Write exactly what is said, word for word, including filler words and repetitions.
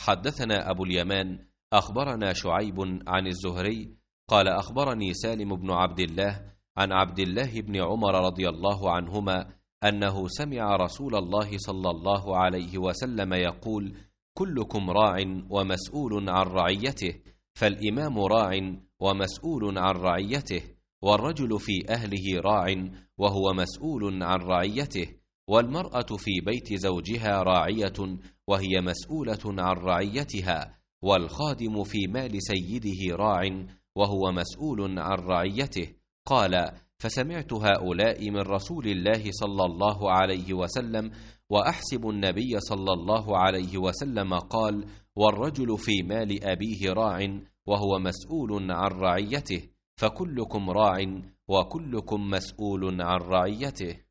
حدثنا أبو اليمان أخبرنا شعيب عن الزهري قال أخبرني سالم بن عبد الله عن عبد الله بن عمر رضي الله عنهما أنه سمع رسول الله صلى الله عليه وسلم يقول: كلكم راع ومسؤول عن رعيته، فالإمام راع ومسؤول عن رعيته، والرجل في أهله راع وهو مسؤول عن رعيته، والمرأة في بيت زوجها راعية وهي مسؤولة عن رعيتها، والخادم في مال سيده راع وهو مسؤول عن رعيته. قال: فسمعت هؤلاء من رسول الله صلى الله عليه وسلم، وأحسب النبي صلى الله عليه وسلم قال: والرجل في مال أبيه راع وهو مسؤول عن رعيته، فكلكم راع وكلكم مسؤول عن رعيته.